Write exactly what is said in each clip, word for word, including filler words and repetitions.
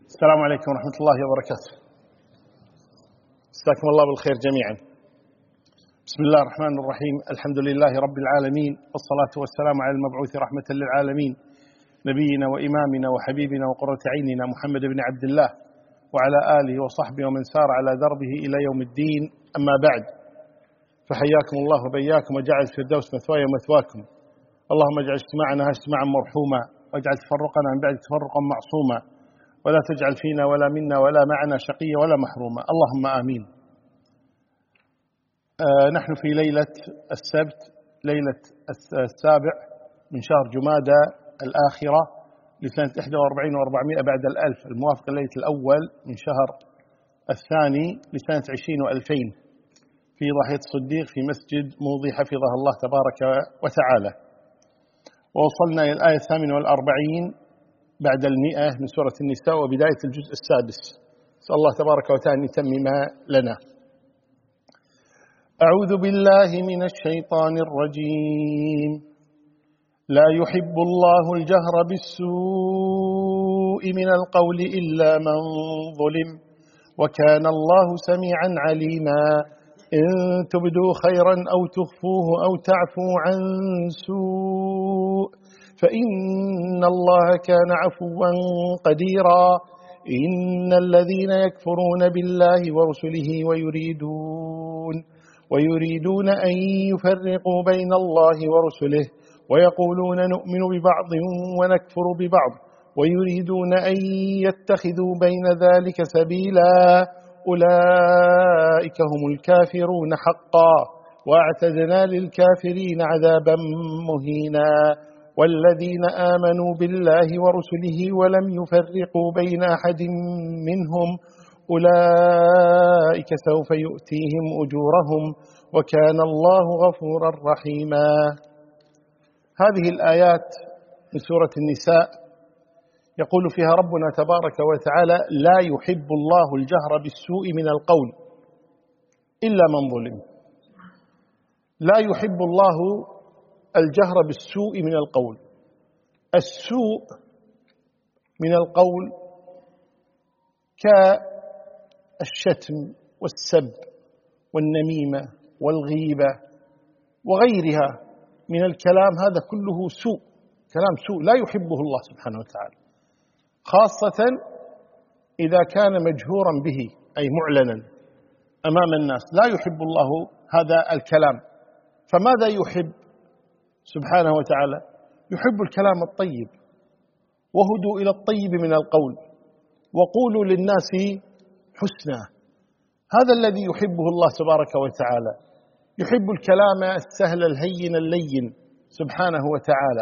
السلام عليكم ورحمة الله وبركاته. مساكم الله بالخير جميعا. بسم الله الرحمن الرحيم. الحمد لله رب العالمين، والصلاة والسلام على المبعوث رحمة للعالمين، نبينا وإمامنا وحبيبنا وقرة عيننا محمد بن عبد الله وعلى آله وصحبه ومن سار على دربه إلى يوم الدين. أما بعد، فحياكم الله وبياكم وجعل الفردوس مثواي ومثواكم. اللهم اجعل اجتماعنا اجتماعا مرحوما، واجعل تفرقنا من بعد تفرقا معصوما، ولا تجعل فينا ولا منا ولا معنا شقيا ولا محروما، اللهم آمين. آه نحن في ليلة السبت، ليلة السابع من شهر جمادى الآخرة لسنة إحدى وأربعين وأربعمائة بعد الألف، الموافق ليلة الأول من شهر الثاني لسنة عشرين وألفين، في ضاحية الصديق في مسجد موضي حفظه الله تبارك وتعالى. ووصلنا إلى الآية الثامنة والأربعين بعد المئة من سورة النساء وبداية الجزء السادس. نسأل الله تبارك وتعالى أن يتمم لنا. أعوذ بالله من الشيطان الرجيم. لا يحب الله الجهر بالسوء من القول إلا من ظلم، وكان الله سميعا عليما. إن تبدوا خيرا أو تخفوه أو تعفوا عن سوء فإن الله كان عفوا قديرا. إن الذين يكفرون بالله ورسله ويريدون ويريدون أن يفرقوا بين الله ورسله ويقولون نؤمن ببعض ونكفر ببعض ويريدون أن يتخذوا بين ذلك سبيلا، أولئك هم الكافرون حقا، واعتدنا للكافرين عذابا مهينا. والذين آمنوا بالله ورسله ولم يفرقوا بين أحد منهم أولئك سوف يؤتيهم أجورهم، وكان الله غفورا رحيما. هذه الآيات من سورة النساء يقول فيها ربنا تبارك وتعالى: لا يحب الله الجهر بالسوء من القول إلا من ظلم. لا يحب الله الجهر بالسوء من القول. السوء من القول كالشتم والسب والنميمة والغيبة وغيرها من الكلام، هذا كله سوء، كلام سوء لا يحبه الله سبحانه وتعالى، خاصة إذا كان مجهورا به أي معلنا أمام الناس. لا يحب الله هذا الكلام. فماذا يحب سبحانه وتعالى؟ يحب الكلام الطيب، وهدوا إلى الطيب من القول، وقولوا للناس حسنا. هذا الذي يحبه الله تبارك وتعالى. يحب الكلام السهل الهين اللين سبحانه وتعالى.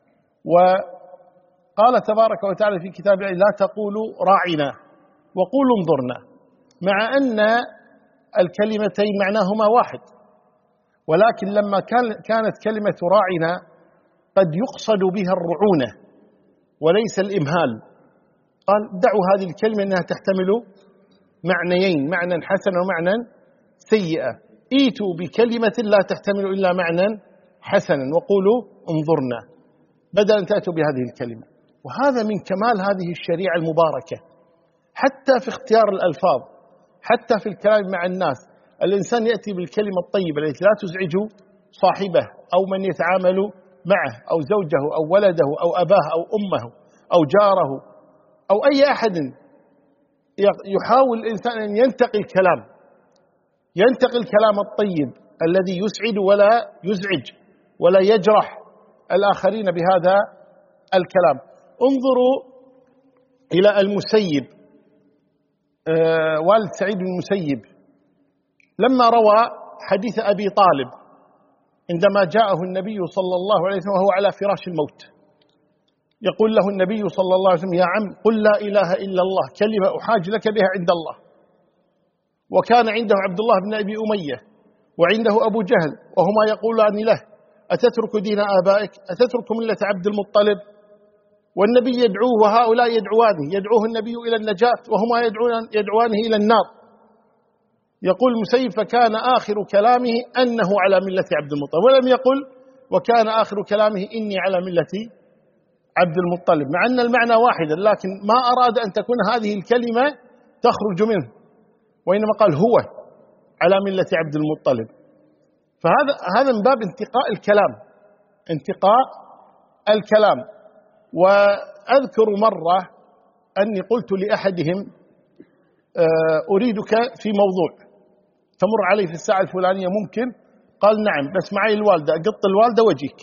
وقال تبارك وتعالى في كتابه: لا تقولوا راعنا وقولوا انظرنا، مع أن الكلمتين معناهما واحد، ولكن لما كانت كلمة راعنا قد يقصد بها الرعونة وليس الإمهال، قال دعوا هذه الكلمة أنها تحتمل معنيين، معنى حسن ومعنى سيئة. ايتوا بكلمة لا تحتمل إلا معنى حسنا وقولوا انظرنا، بدل أن تأتوا بهذه الكلمة. وهذا من كمال هذه الشريعة المباركة، حتى في اختيار الألفاظ، حتى في الكلام مع الناس. الإنسان يأتي بالكلمة الطيبة التي لا تزعج صاحبه أو من يتعامل معه أو زوجه أو ولده أو أباه أو أمه أو جاره أو أي أحد. يحاول الإنسان أن ينتقي الكلام، ينتقي الكلام الطيب الذي يسعد ولا يزعج ولا يجرح الآخرين بهذا الكلام. انظروا إلى المسيب، آه والد سعيد بن المسيب، لما روى حديث أبي طالب عندما جاءه النبي صلى الله عليه وسلم وهو على فراش الموت، يقول له النبي صلى الله عليه وسلم: يا عم قل لا إله إلا الله، كلمة أحاج لك بها عند الله. وكان عنده عبد الله بن أبي أمية وعنده أبو جهل، وهما يقولان له: أتترك دين آبائك؟ أتترك ملة عبد المطلب؟ والنبي يدعوه وهؤلاء يدعوانه، يدعوه النبي إلى النجاة وهما يدعوانه إلى النار. يقول المسيب: فكان آخر كلامه أنه على ملة عبد المطلب، ولم يقل وكان آخر كلامه إني على ملة عبد المطلب، مع أن المعنى واحدا، لكن ما أراد أن تكون هذه الكلمة تخرج منه، وإنما قال هو على ملة عبد المطلب. فهذا هذا من باب انتقاء الكلام، انتقاء الكلام. وأذكر مرة أني قلت لأحدهم أريدك في موضوع، تمر علي في الساعة الفلانية ممكن؟ قال نعم، بس معي الوالدة، أقط الوالدة وأجيك.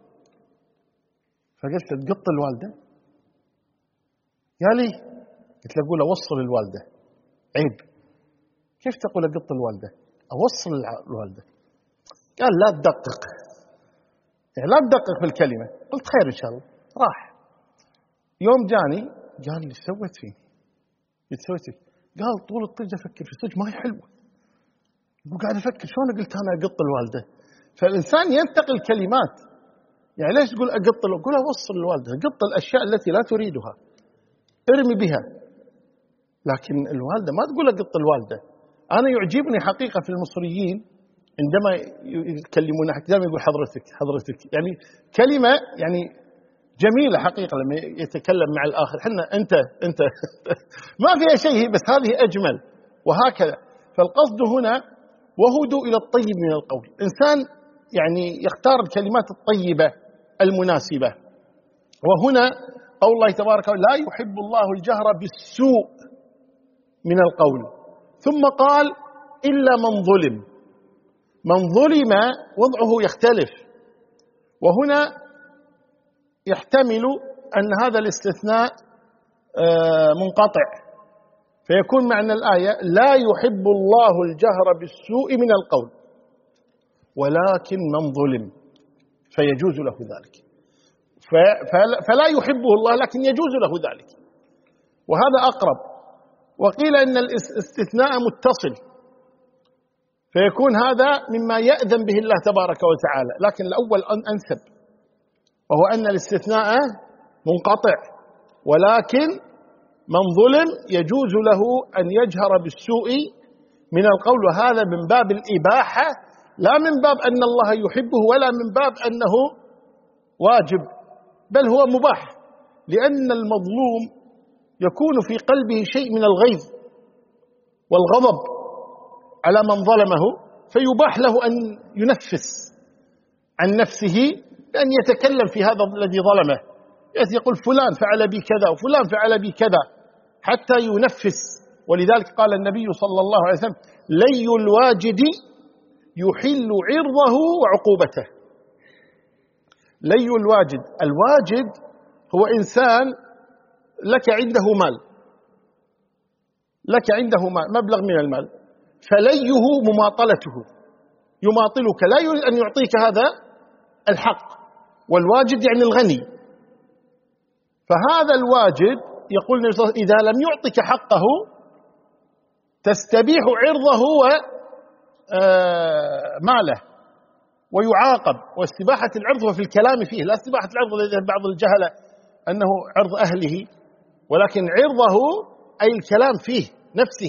فقلت تقط الوالدة؟ قال لي، قلت له أقول أوصل الوالدة، عيب. كيف تقول أقط الوالدة؟ أوصل الوالدة. قال لا تدقق، يعني لا تدقق في الكلمة. قلت خير إن شاء الله. راح. يوم جاني قال لي سويت فيه؟ قلت سويت فيه؟ قال طول الطريق أفكر في صدق ما هي حلوة، وقاعد أفكر شلون قلت أنا أقط الوالدة. فالإنسان ينتقل كلمات، يعني ليش تقول أقط الوالدة؟ قول أوصل الوالدة، قط الأشياء التي لا تريدها، ارمي بها. لكن الوالدة ما تقول أقط الوالدة. أنا يعجبني حقيقة في المصريين عندما يتكلمون دائما يقول حضرتك حضرتك، يعني كلمة يعني جميلة حقيقة لما يتكلم مع الآخر. حنا أنت أنت ما فيها شيء، بس هذه أجمل، وهكذا. فالقصد هنا وهدوا إلى الطيب من القول. إنسان يعني يختار الكلمات الطيبة المناسبة. وهنا قول الله تبارك وتعالى لا يحب الله الجهر بالسوء من القول، ثم قال إلا من ظلم. من ظلم وضعه يختلف، وهنا يحتمل أن هذا الاستثناء منقطع، فيكون معنى الآية لا يحب الله الجهر بالسوء من القول ولكن من ظلم فيجوز له ذلك. فلا يحبه الله لكن يجوز له ذلك، وهذا أقرب. وقيل إن الاستثناء متصل، فيكون هذا مما يأذن به الله تبارك وتعالى، لكن الأول أنسب، وهو أن الاستثناء منقطع، ولكن من ظلم يجوز له أن يجهر بالسوء من القول، وهذا من باب الإباحة، لا من باب أن الله يحبه، ولا من باب أنه واجب، بل هو مباح، لأن المظلوم يكون في قلبه شيء من الغيظ والغضب على من ظلمه، فيباح له أن ينفس عن نفسه بأن يتكلم في هذا الذي ظلمه، يقول فلان فعل بي كذا وفلان فعل بي كذا، حتى ينفس. ولذلك قال النبي صلى الله عليه وسلم لي الواجد يحل عرضه وعقوبته. لي الواجد، الواجد هو إنسان لك عنده مال، لك عنده مال مبلغ من المال، فليه مماطلته، يماطلك، لا يريد أن يعطيك هذا الحق. والواجد يعني الغني. فهذا الواجد يقول النبي صلى الله عليه وسلم إذا لم يعطك حقه تستبيح عرضه وماله ويعاقب. واستباحة العرض هو في الكلام فيه، لا استباحة العرض الذي بعض الجهلة أنه عرض أهله، ولكن عرضه أي الكلام فيه نفسه.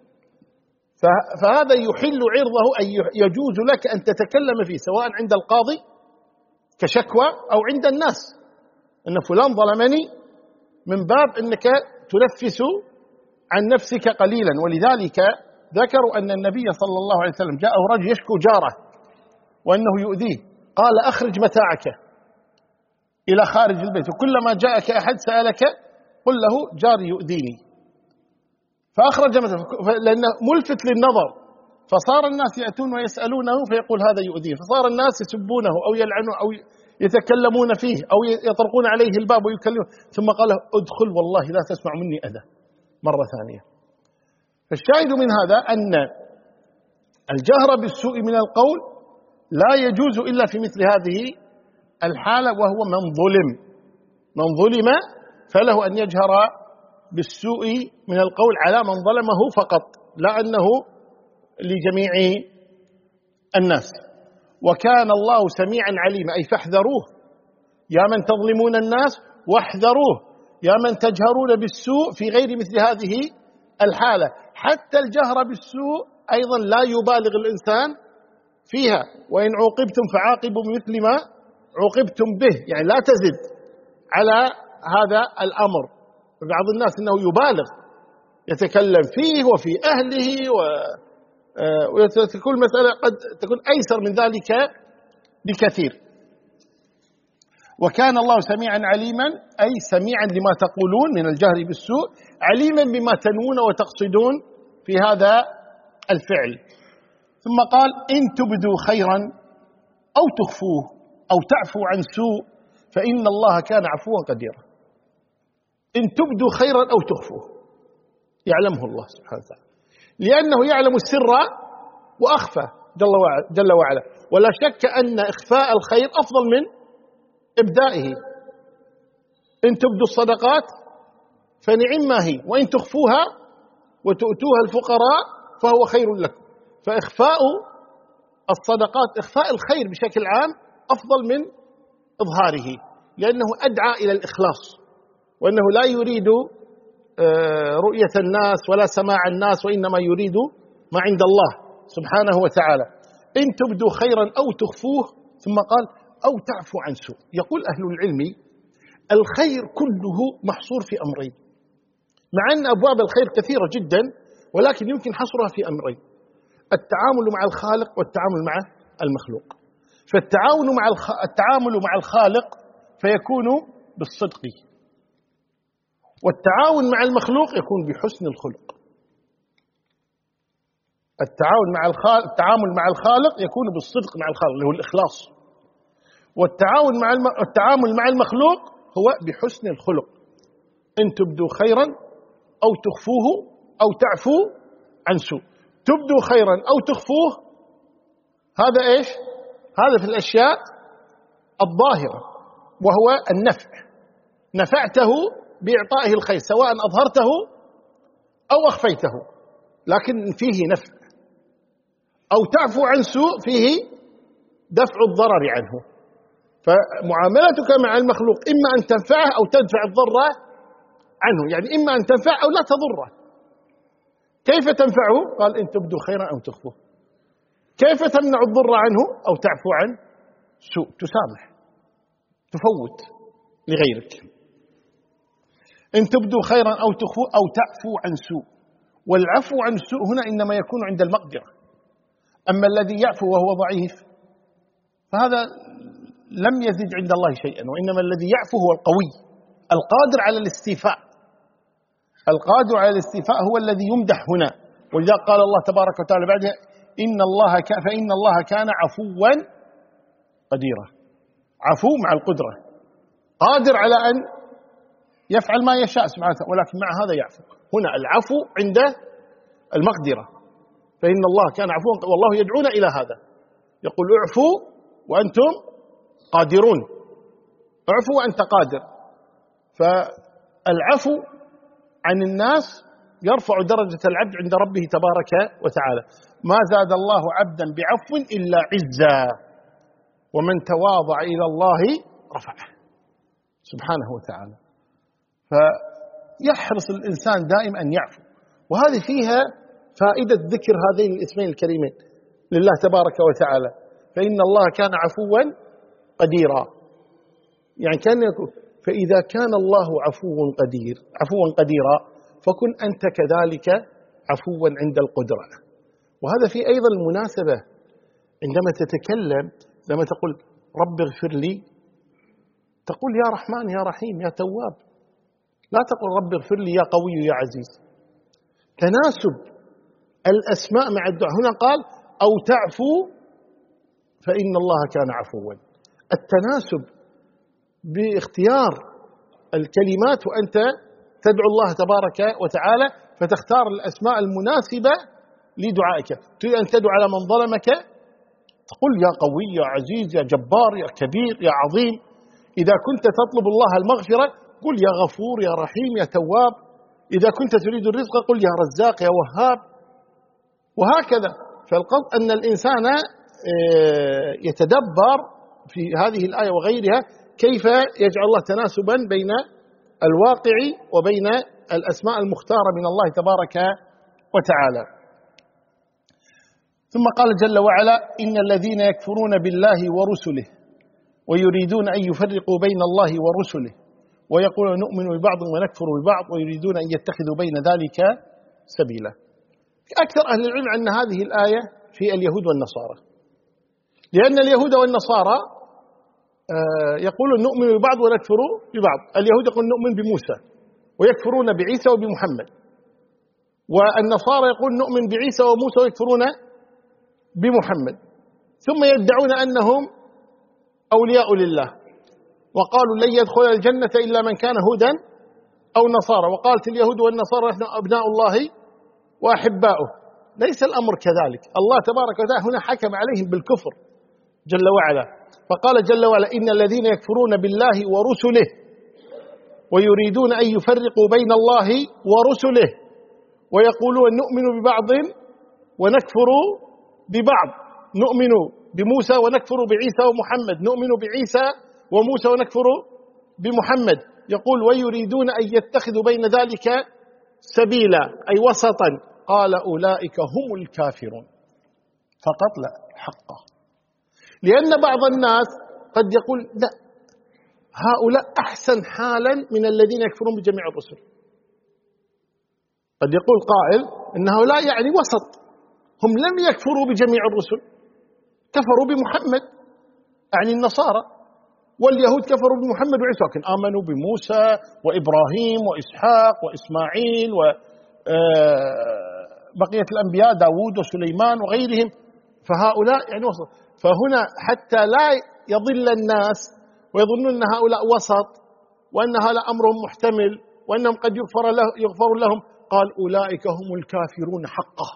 فهذا يحل عرضه أي يجوز لك أن تتكلم فيه، سواء عند القاضي كشكوى أو عند الناس أن فلان ظلمني، من باب أنك تنفس عن نفسك قليلا. ولذلك ذكروا أن النبي صلى الله عليه وسلم جاءه رجل يشكو جاره وأنه يؤذيه، قال أخرج متاعك إلى خارج البيت، وكلما جاءك أحد سألك قل له جاري يؤذيني، فأخرج متاعك لأنه ملفت للنظر، فصار الناس يأتون ويسألونه فيقول هذا يؤذيه، فصار الناس يسبونه أو يلعنونه أو يتكلمون فيه أو يطرقون عليه الباب ويكلمون، ثم قال ادخل والله لا تسمع مني أذى مرة ثانية. فالشاهد من هذا أن الجهر بالسوء من القول لا يجوز إلا في مثل هذه الحالة، وهو من ظلم. من ظلم فله أن يجهر بالسوء من القول على من ظلمه فقط، لا أنه لجميع الناس. وكان الله سميعا عليما، أي فاحذروه يا من تظلمون الناس، واحذروه يا من تجهرون بالسوء في غير مثل هذه الحالة. حتى الجهر بالسوء أيضا لا يبالغ الإنسان فيها، وإن عوقبتم فعاقبوا بمثل ما عوقبتم به، يعني لا تزد على هذا الأمر. بعض الناس أنه يبالغ يتكلم فيه وفي أهله و وتكون المسألة قد تكون أيسر من ذلك بكثير. وكان الله سميعا عليما، أي سميعا لما تقولون من الجهر بالسوء، عليما بما تنوون وتقصدون في هذا الفعل. ثم قال إن تبدوا خيرا أو تخفوه أو تعفوا عن سوء فإن الله كان عفوا قديرا. إن تبدوا خيرا أو تخفوه يعلمه الله سبحانه وتعالى، لأنه يعلم السر وأخفى جل وعلا, جل وعلا. ولا شك أن إخفاء الخير أفضل من إبدائه. إن تبدوا الصدقات فنعم ما هي، وإن تخفوها وتؤتوها الفقراء فهو خير لكم. فإخفاء الصدقات، إخفاء الخير بشكل عام أفضل من إظهاره، لأنه أدعى إلى الإخلاص، وأنه لا يريد رؤية الناس ولا سماع الناس، وإنما يريد ما عند الله سبحانه وتعالى. إن تبدوا خيرا أو تخفوه، ثم قال أو تعفو عن سوء. يقول أهل العلم الخير كله محصور في أمرين، مع أن أبواب الخير كثيرة جدا، ولكن يمكن حصرها في أمرين: التعامل مع الخالق والتعامل مع المخلوق. فالتعامل مع الخ... التعامل مع الخالق فيكون بالصدق، والتعاون مع المخلوق يكون بحسن الخلق. التعاون مع الخالق التعامل مع الخالق يكون بالصدق مع الخالق اللي هو الإخلاص، والتعاون مع الم... التعامل مع المخلوق هو بحسن الخلق. إن تبدوا خيرا أو تخفوه أو تعفو عن سوء. تبدوا خيرا أو تخفوه هذا إيش؟ هذا في الأشياء الظاهرة، وهو النفع. نفعته بإعطائه الخير سواء أظهرته أو أخفيته، لكن فيه نفع. أو تعفو عن سوء فيه دفع الضرر عنه. فمعاملتك مع المخلوق إما أن تنفعه أو تدفع الضر عنه، يعني إما أن تنفعه أو لا تضره. كيف تنفعه؟ قال إن تبدوا خيرا أو تخفوه. كيف تمنع الضر عنه؟ أو تعفو عن سوء، تسامح، تفوت لغيرك. إن تبدوا خيرا أو تخفوه أو تعفو عن سوء. والعفو عن السوء هنا إنما يكون عند المقدرة. أما الذي يعفو وهو ضعيف فهذا لم يزد عند الله شيئا، وإنما الذي يعفو هو القوي القادر على الاستيفاء. القادر على الاستيفاء هو الذي يمدح هنا. ولذا قال الله تبارك وتعالى بعدها إن الله كان فإن الله كان عفوا قديرا. عفو مع القدرة، قادر على أن يفعل ما يشاء سبحانه، ولكن مع هذا يعفو. هنا العفو عند المقدرة. فإن الله كان عفوا، والله يدعونا إلى هذا، يقول اعفوا وأنتم قادرون، اعفوا وأنت قادر. فالعفو عن الناس يرفع درجة العبد عند ربه تبارك وتعالى. ما زاد الله عبدا بعفو إلا عزا، ومن تواضع إلى الله رفعه سبحانه وتعالى. فيحرص الإنسان دائما أن يعفو، وهذه فيها فائدة ذكر هذين الاسمين الكريمين لله تبارك وتعالى. فإن الله كان عفوا قديرا، يعني كان يقول فإذا كان الله عفو قدير عفوا قديرا فكن أنت كذلك عفوا عند القدرة. وهذا في أيضا المناسبة عندما تتكلم، لما تقول رب اغفر لي تقول يا رحمن يا رحيم يا تواب، لا تقول رب اغفر لي يا قوي يا عزيز. تناسب الأسماء مع الدعاء. هنا قال أو تعفو فإن الله كان عفوا. التناسب باختيار الكلمات، وأنت تدعو الله تبارك وتعالى فتختار الأسماء المناسبة لدعائك. تريد أن تدعو على من ظلمك تقول يا قوي يا عزيز يا جبار يا كبير يا عظيم. إذا كنت تطلب الله المغفرة قل يا غفور يا رحيم يا تواب. إذا كنت تريد الرزق قل يا رزاق يا وهاب، وهكذا. فالقصد أن الإنسان يتدبر في هذه الآية وغيرها كيف يجعل الله تناسبا بين الواقع وبين الأسماء المختارة من الله تبارك وتعالى. ثم قال جل وعلا إن الذين يكفرون بالله ورسله ويريدون أن يفرقوا بين الله ورسله ويقولون نؤمن ببعض ونكفر ببعض ويريدون أن يتخذوا بين ذلك سبيلا. أكثر أهل العلم أن هذه الآية في اليهود والنصارى، لأن اليهود والنصارى يقولون نؤمن ببعض ونكفر ببعض. اليهود يقولون نؤمن بموسى ويكفرون بعيسى وبمحمد، والنصارى يقولون نؤمن بعيسى وموسى ويكفرون بمحمد، ثم يدعون أنهم أولياء لله، وقالوا لن يدخل الجنة إلا من كان هودا أو نصارى، وقالت اليهود والنصارى نحن أبناء الله وأحباؤه. ليس الأمر كذلك. الله تبارك وتعالى هنا حكم عليهم بالكفر جل وعلا، فقال جل وعلا إن الذين يكفرون بالله ورسله ويريدون أن يفرقوا بين الله ورسله ويقولون نؤمن ببعض ونكفر ببعض، نؤمن بموسى ونكفر بعيسى ومحمد، نؤمن بعيسى وموسى ونكفر بمحمد. يقول ويريدون أن يتخذوا بين ذلك سبيلا أي وسطا. قال أولئك هم الكافرون. فقط لا، حقا. لأن بعض الناس قد يقول لا، هؤلاء أحسن حالا من الذين يكفرون بجميع الرسل. قد يقول قائل إن هؤلاء يعني وسط، هم لم يكفروا بجميع الرسل، كفروا بمحمد يعني النصارى، واليهود كفروا بمحمد وعيسى، لكن آمنوا بموسى وإبراهيم وإسحاق وإسماعيل وبقية الأنبياء داود وسليمان وغيرهم، فهؤلاء يعني وسط. فهنا حتى لا يضل الناس ويظنون أن هؤلاء وسط وأن هؤلاء أمرهم محتمل وأنهم قد يغفر, له يغفر لهم، قال أولئك هم الكافرون حقا،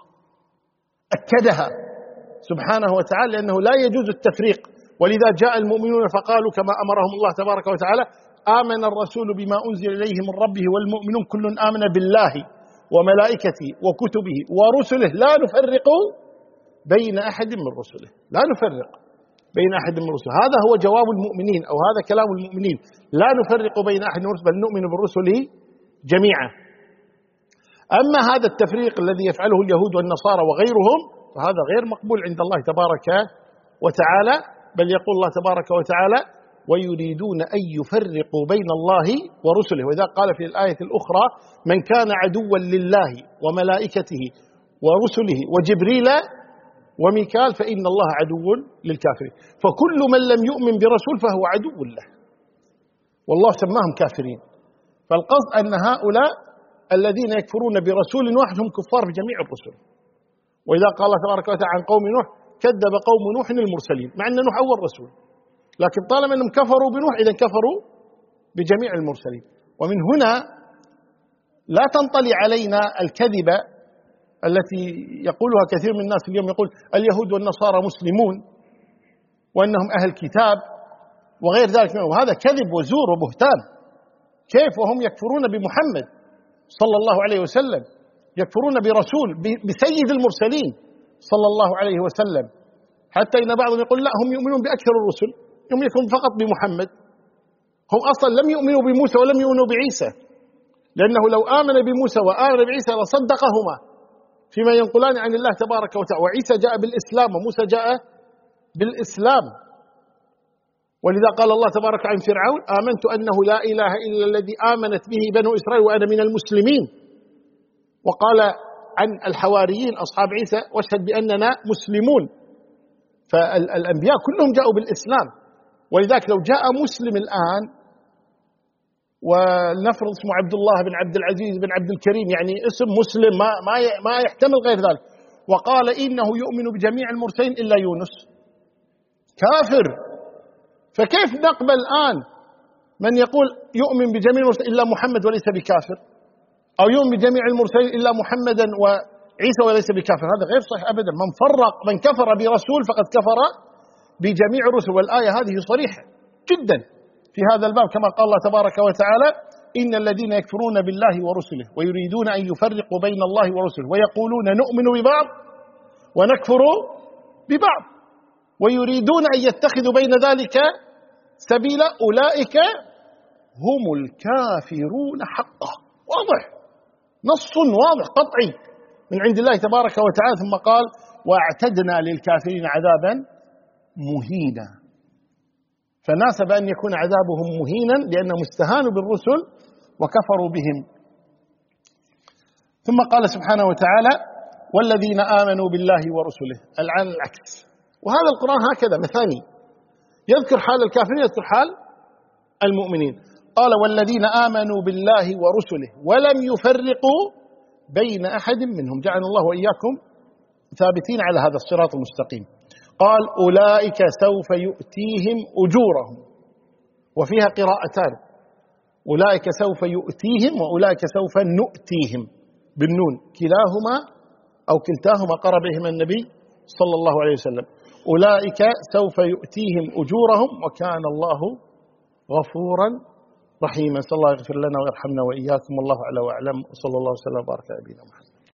أكدها سبحانه وتعالى، لأنه لا يجوز التفريق. ولذا جاء المؤمنون فقالوا كما أمرهم الله تبارك وتعالى آمن الرسول بما أنزل إليه من ربه والمؤمنون كل آمن بالله وملائكته وكتبه ورسله لا نفرق بين أحد من رسله، لا نفرق بين أحد من رسله. هذا هو جواب المؤمنين، أو هذا كلام المؤمنين، لا نفرق بين أحد من رسله بل نؤمن بالرسل جميعا. أما هذا التفريق الذي يفعله اليهود والنصارى وغيرهم فهذا غير مقبول عند الله تبارك وتعالى، بل يقول الله تبارك وتعالى ويريدون أن يفرقوا بين الله ورسله. وإذا قال في الآية الأخرى من كان عدوا لله وملائكته ورسله وجبريل وميكال فإن الله عدو للكافرين. فكل من لم يؤمن برسول فهو عدو له، والله سماهم كافرين. فالقصد أن هؤلاء الذين يكفرون برسول واحد هم كفار في جميع الرسل. وإذا قال الله تبارك وتعالى عن قوم نوح كذب قوم نوح المرسلين، مع أن نوح أول رسول، لكن طالما أنهم كفروا بنوح إذن كفروا بجميع المرسلين. ومن هنا لا تنطلي علينا الكذبة التي يقولها كثير من الناس اليوم، يقول اليهود والنصارى مسلمون وأنهم أهل كتاب وغير ذلك، وهذا كذب وزور وبهتان. كيف وهم يكفرون بمحمد صلى الله عليه وسلم، يكفرون برسول بسيد المرسلين صلى الله عليه وسلم، حتى إن بعضهم يقول لا هم يؤمنون بأكثر الرسل، هم يكفرون فقط بمحمد، هم أصلا لم يؤمنوا بموسى ولم يؤمنوا بعيسى، لأنه لو آمن بموسى وآمن بعيسى لصدقهما فيما ينقلان عن الله تبارك وتعالى، وعيسى جاء بالإسلام وموسى جاء بالإسلام. ولذا قال الله تبارك عن فرعون آمنت أنه لا إله إلا الذي آمنت به بنو إسرائيل وأنا من المسلمين. وقال عن الحواريين أصحاب عيسى واشهد بأننا مسلمون. فالأنبياء كلهم جاءوا بالإسلام. ولذلك لو جاء مسلم الآن ونفرض اسمه عبد الله بن عبد العزيز بن عبد الكريم، يعني اسم مسلم ما ما ما يحتمل غير ذلك، وقال إنه يؤمن بجميع المرسلين إلا يونس، كافر. فكيف نقبل الآن من يقول يؤمن بجميع المرسلين إلا محمد وليس بكافر، أو يؤمن بجميع المرسلين إلا محمدا وعيسى وليس بكافر؟ هذا غير صحيح أبدا. من فرق من كفر برسول فقد كفر بجميع الرسل، والآية هذه صريحة جدا في هذا الباب، كما قال الله تبارك وتعالى إن الذين يكفرون بالله ورسله ويريدون أن يفرقوا بين الله ورسله ويقولون نؤمن ببعض ونكفر ببعض ويريدون أن يتخذوا بين ذلك سبيلا أولئك هم الكافرون حقا. واضح، نص واضح قطعي من عند الله تبارك وتعالى. ثم قال واعتدنا للكافرين عذابا مهينا. فناسب أن يكون عذابهم مهينا لأنهم استهانوا بالرسل وكفروا بهم. ثم قال سبحانه وتعالى والذين آمنوا بالله ورسله، الآن العكس. وهذا القرآن هكذا مثاني، يذكر حال الكافرين يذكر حال المؤمنين. قال والذين آمنوا بالله ورسله ولم يفرقوا بين أحد منهم، جعلنا الله وإياكم ثابتين على هذا الصراط المستقيم. قال أولئك سوف يؤتيهم أجورهم، وفيها قراءتان، أولئك سوف يؤتيهم وأولئك سوف نؤتيهم بالنون، كلاهما أو كلتاهما قرأ بهما النبي صلى الله عليه وسلم. أولئك سوف يؤتيهم أجورهم وكان الله غفورا رحيما. صلى الله يغفر لنا ويرحمنا وإياكم، والله أعلى وأعلم، وصلى الله وسلم وبارك على نبينا محمد.